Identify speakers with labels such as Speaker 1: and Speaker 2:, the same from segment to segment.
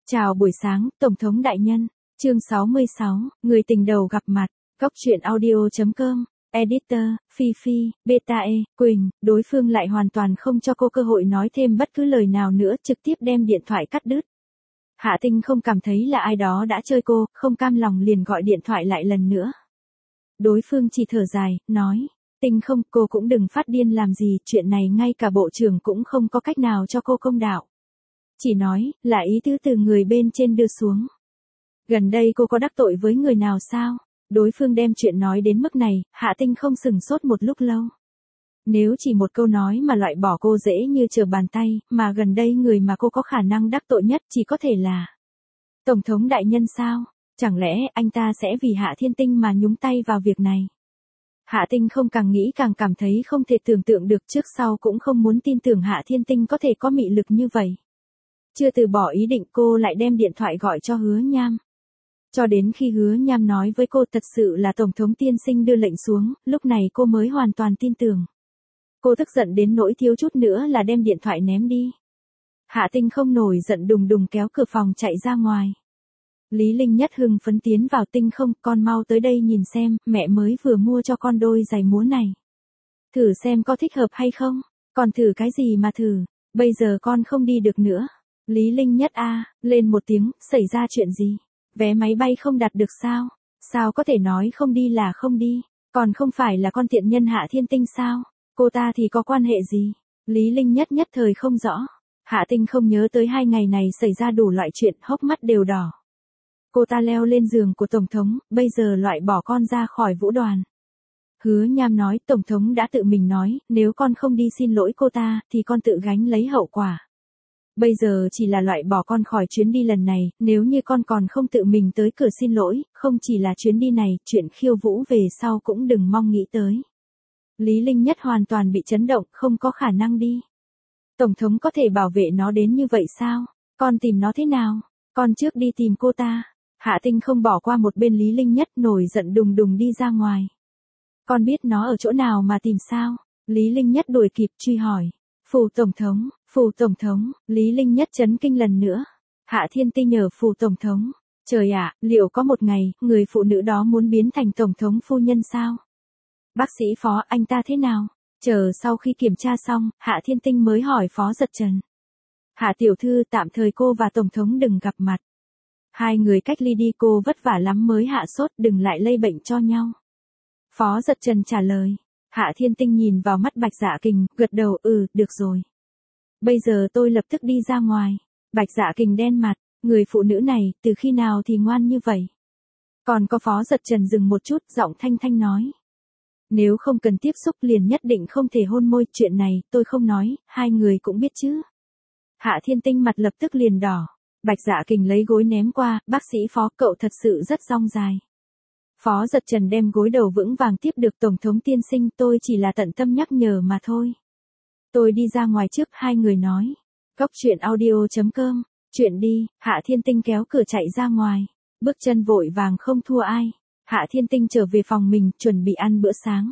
Speaker 1: Chào buổi sáng, Tổng thống đại nhân. Chương 66, người tình đầu gặp mặt. Góc truyện audio.com. Editor, Phi Phi, Beta E, Quỳnh. Đối phương lại hoàn toàn không cho cô cơ hội nói thêm bất cứ lời nào nữa, trực tiếp đem điện thoại cắt đứt. Hạ Tinh không cảm thấy là ai đó đã chơi cô, không cam lòng liền gọi điện thoại lại lần nữa. Đối phương chỉ thở dài, nói. Tinh không, cô cũng đừng phát điên làm gì, chuyện này ngay cả bộ trưởng cũng không có cách nào cho cô công đạo. Chỉ nói, là ý tứ từ người bên trên đưa xuống. Gần đây cô có đắc tội với người nào sao? Đối phương đem chuyện nói đến mức này, Hạ Tinh không sừng sốt một lúc lâu. Nếu chỉ một câu nói mà loại bỏ cô dễ như trở bàn tay, mà gần đây người mà cô có khả năng đắc tội nhất chỉ có thể là Tổng thống đại nhân sao? Chẳng lẽ anh ta sẽ vì Hạ Thiên Tinh mà nhúng tay vào việc này? Hạ Tinh không càng nghĩ càng cảm thấy không thể tưởng tượng được, trước sau cũng không muốn tin tưởng Hạ Thiên Tinh có thể có mị lực như vậy. Chưa từ bỏ ý định, cô lại đem điện thoại gọi cho Hứa Nham. Cho đến khi Hứa Nham nói với cô thật sự là Tổng thống tiên sinh đưa lệnh xuống, lúc này cô mới hoàn toàn tin tưởng. Cô tức giận đến nỗi thiếu chút nữa là đem điện thoại ném đi. Hạ Tinh không nổi giận đùng đùng kéo cửa phòng chạy ra ngoài. Lý Linh Nhất hưng phấn tiến vào. Tinh không, con mau tới đây nhìn xem, mẹ mới vừa mua cho con đôi giày múa này. Thử xem có thích hợp hay không, còn thử cái gì mà thử, bây giờ con không đi được nữa. Lý Linh Nhất lên một tiếng, xảy ra chuyện gì? Vé máy bay không đặt được sao? Sao có thể nói không đi là không đi? Còn không phải là con tiện nhân Hạ Thiên Tinh sao? Cô ta thì có quan hệ gì? Lý Linh Nhất nhất thời không rõ. Hạ Tinh không nhớ tới 2 ngày này xảy ra đủ loại chuyện, hốc mắt đều đỏ. Cô ta leo lên giường của Tổng thống, bây giờ loại bỏ con ra khỏi vũ đoàn. Hứa Nham nói, Tổng thống đã tự mình nói, nếu con không đi xin lỗi cô ta, thì con tự gánh lấy hậu quả. Bây giờ chỉ là loại bỏ con khỏi chuyến đi lần này, nếu như con còn không tự mình tới cửa xin lỗi, không chỉ là chuyến đi này, chuyện khiêu vũ về sau cũng đừng mong nghĩ tới. Lý Linh Nhất hoàn toàn bị chấn động, không có khả năng đi. Tổng thống có thể bảo vệ nó đến như vậy sao? Con tìm nó thế nào? Con trước đi tìm cô ta. Hạ Tinh không bỏ qua một bên Lý Linh Nhất, nổi giận đùng đùng đi ra ngoài. Con biết nó ở chỗ nào mà tìm sao? Lý Linh Nhất đuổi kịp truy hỏi. Phủ Tổng thống, Lý Linh Nhất chấn kinh lần nữa. Hạ Thiên Tinh ở phủ Tổng thống. Trời ạ, liệu có một ngày, người phụ nữ đó muốn biến thành Tổng thống phu nhân sao? Bác sĩ Phó, anh ta thế nào? Chờ sau khi kiểm tra xong, Hạ Thiên Tinh mới hỏi Phó Giật Trần. Hạ tiểu thư, tạm thời cô và Tổng thống đừng gặp mặt. 2 người cách ly đi, cô vất vả lắm mới hạ sốt, đừng lại lây bệnh cho nhau. Phó Giật Trần trả lời. Hạ Thiên Tinh nhìn vào mắt Bạch Dạ Kình, gật đầu, được rồi. Bây giờ tôi lập tức đi ra ngoài. Bạch Dạ Kình đen mặt, người phụ nữ này, từ khi nào thì ngoan như vậy? Còn có Phó Giật Trần dừng một chút, giọng thanh thanh nói. Nếu không cần tiếp xúc liền nhất định không thể hôn môi, chuyện này, tôi không nói, 2 người cũng biết chứ. Hạ Thiên Tinh mặt lập tức liền đỏ. Bạch Dạ Kình lấy gối ném qua, bác sĩ Phó, cậu thật sự rất dong dài. Phó Giật Trần đem gối đầu vững vàng tiếp được. Tổng thống tiên sinh, tôi chỉ là tận tâm nhắc nhở mà thôi. Tôi đi ra ngoài trước, 2 người nói. Góc truyện audio.com, chuyện đi. Hạ Thiên Tinh kéo cửa chạy ra ngoài. Bước chân vội vàng không thua ai. Hạ Thiên Tinh trở về phòng mình, chuẩn bị ăn bữa sáng.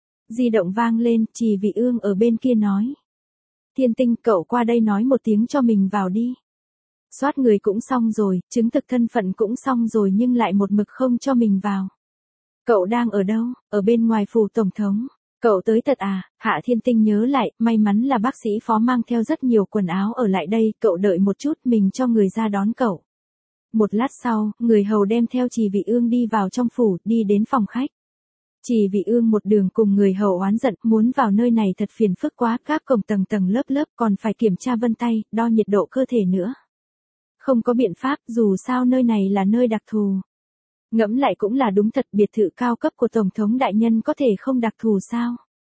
Speaker 1: Di động vang lên, Trì Vị Ương ở bên kia nói. Thiên Tinh, cậu qua đây nói một tiếng cho mình vào đi. Soát người cũng xong rồi, chứng thực thân phận cũng xong rồi, nhưng lại một mực không cho mình vào. Cậu đang ở đâu? Ở bên ngoài phủ Tổng thống. Cậu tới thật à? Hạ Thiên Tinh nhớ lại, may mắn là bác sĩ Phó mang theo rất nhiều quần áo ở lại đây, cậu đợi một chút, mình cho người ra đón cậu. Một lát sau, người hầu đem theo Trì Vị Ương đi vào trong phủ, đi đến phòng khách. Trì Vị Ương một đường cùng người hầu oán giận, muốn vào nơi này thật phiền phức quá, các cổng tầng tầng lớp lớp, còn phải kiểm tra vân tay, đo nhiệt độ cơ thể nữa. Không có biện pháp, dù sao nơi này là nơi đặc thù. Ngẫm lại cũng là đúng thật, biệt thự cao cấp của Tổng thống đại nhân có thể không đặc thù sao?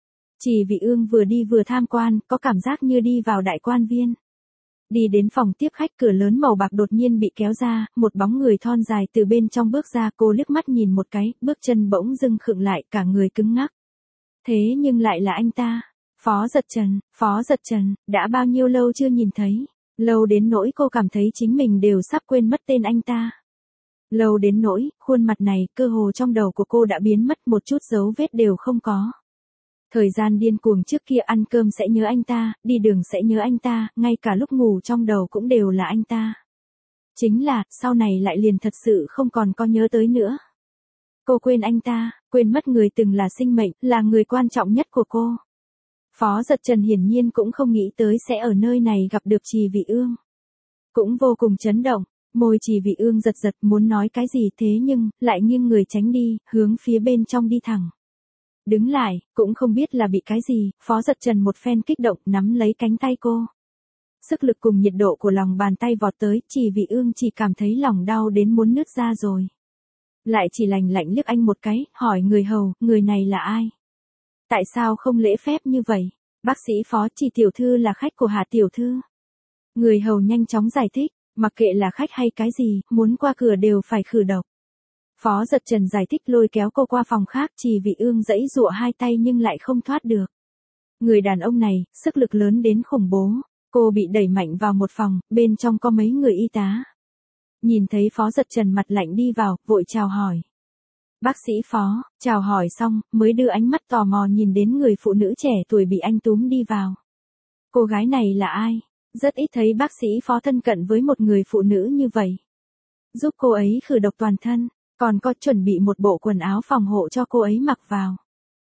Speaker 1: Trì Vị Ương vừa đi vừa tham quan, có cảm giác như đi vào đại quan viên. Đi đến phòng tiếp khách, cửa lớn màu bạc đột nhiên bị kéo ra, một bóng người thon dài từ bên trong bước ra, cô liếc mắt nhìn một cái, bước chân bỗng dưng khựng lại, cả người cứng ngắc. Thế nhưng lại là anh ta. Phó Giật Trần, đã bao nhiêu lâu chưa nhìn thấy. Lâu đến nỗi cô cảm thấy chính mình đều sắp quên mất tên anh ta. Lâu đến nỗi, khuôn mặt này, cơ hồ trong đầu của cô đã biến mất, một chút dấu vết đều không có. Thời gian điên cuồng trước kia, ăn cơm sẽ nhớ anh ta, đi đường sẽ nhớ anh ta, ngay cả lúc ngủ trong đầu cũng đều là anh ta. Chính là, sau này lại liền thật sự không còn có nhớ tới nữa. Cô quên anh ta, quên mất người từng là sinh mệnh, là người quan trọng nhất của cô. Phó Giật Trần hiển nhiên cũng không nghĩ tới sẽ ở nơi này gặp được Trì Vị Ương. Cũng vô cùng chấn động, môi Trì Vị Ương giật giật muốn nói cái gì thế nhưng, lại nghiêng người tránh đi, hướng phía bên trong đi thẳng. Đứng lại, cũng không biết là bị cái gì, Phó Giật Trần một phen kích động nắm lấy cánh tay cô. Sức lực cùng nhiệt độ của lòng bàn tay vọt tới, Trì Vị Ương chỉ cảm thấy lòng đau đến muốn nứt ra rồi. Lại chỉ lạnh lạnh liếc anh một cái, hỏi người hầu, người này là ai? Tại sao không lễ phép như vậy? Bác sĩ Phó, Trì tiểu thư là khách của Hạ tiểu thư. Người hầu nhanh chóng giải thích, mặc kệ là khách hay cái gì, muốn qua cửa đều phải khử độc. Phó Giật Trần giải thích lôi kéo cô qua phòng khác, Trì Vị Ương giãy giụa hai tay nhưng lại không thoát được. Người đàn ông này, sức lực lớn đến khủng bố. Cô bị đẩy mạnh vào một phòng, bên trong có mấy người y tá. Nhìn thấy Phó Giật Trần mặt lạnh đi vào, vội chào hỏi. Bác sĩ Phó, chào hỏi xong, mới đưa ánh mắt tò mò nhìn đến người phụ nữ trẻ tuổi bị anh túm đi vào. Cô gái này là ai? Rất ít thấy bác sĩ Phó thân cận với một người phụ nữ như vậy. Giúp cô ấy khử độc toàn thân, còn có chuẩn bị một bộ quần áo phòng hộ cho cô ấy mặc vào.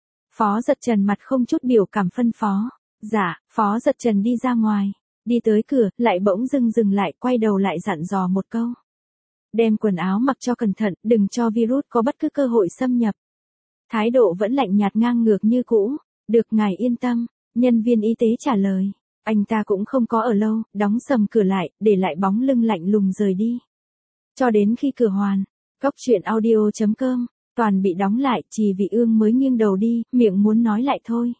Speaker 1: Phó Giật Trần mặt không chút biểu cảm phân phó. Dạ, Phó Giật Trần đi ra ngoài. Đi tới cửa, lại bỗng dưng dừng lại, quay đầu lại dặn dò một câu. Đem quần áo mặc cho cẩn thận, đừng cho virus có bất cứ cơ hội xâm nhập. Thái độ vẫn lạnh nhạt ngang ngược như cũ. Được ngài yên tâm, nhân viên y tế trả lời. Anh ta cũng không có ở lâu, đóng sầm cửa lại, để lại bóng lưng lạnh lùng rời đi. Cho đến khi cửa hoàn, Cốc truyện audio.com, toàn bị đóng lại, Trì Vị Ương mới nghiêng đầu đi, miệng muốn nói lại thôi.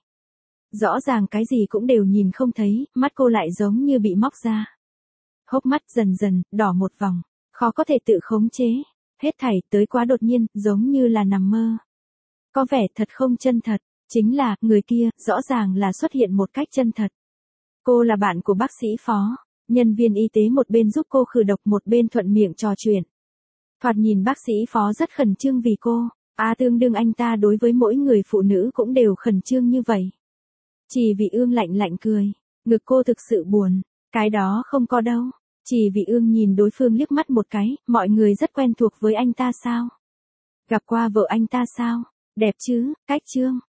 Speaker 1: Rõ ràng cái gì cũng đều nhìn không thấy, mắt cô lại giống như bị móc ra. Hốc mắt dần dần, đỏ một vòng, khó có thể tự khống chế. Hết thảy tới quá đột nhiên, giống như là nằm mơ. Có vẻ thật không chân thật, chính là, người kia, rõ ràng là xuất hiện một cách chân thật. Cô là bạn của bác sĩ Phó, nhân viên y tế một bên giúp cô khử độc một bên thuận miệng trò chuyện. Thoạt nhìn bác sĩ Phó rất khẩn trương vì cô, tương đương anh ta đối với mỗi người phụ nữ cũng đều khẩn trương như vậy. Trì Vị Ương lạnh lạnh cười, ngực cô thực sự buồn, cái đó không có đâu. Trì Vị Ương nhìn đối phương liếc mắt một cái, mọi người rất quen thuộc với anh ta sao? Gặp qua vợ anh ta sao? Đẹp chứ, cách trương.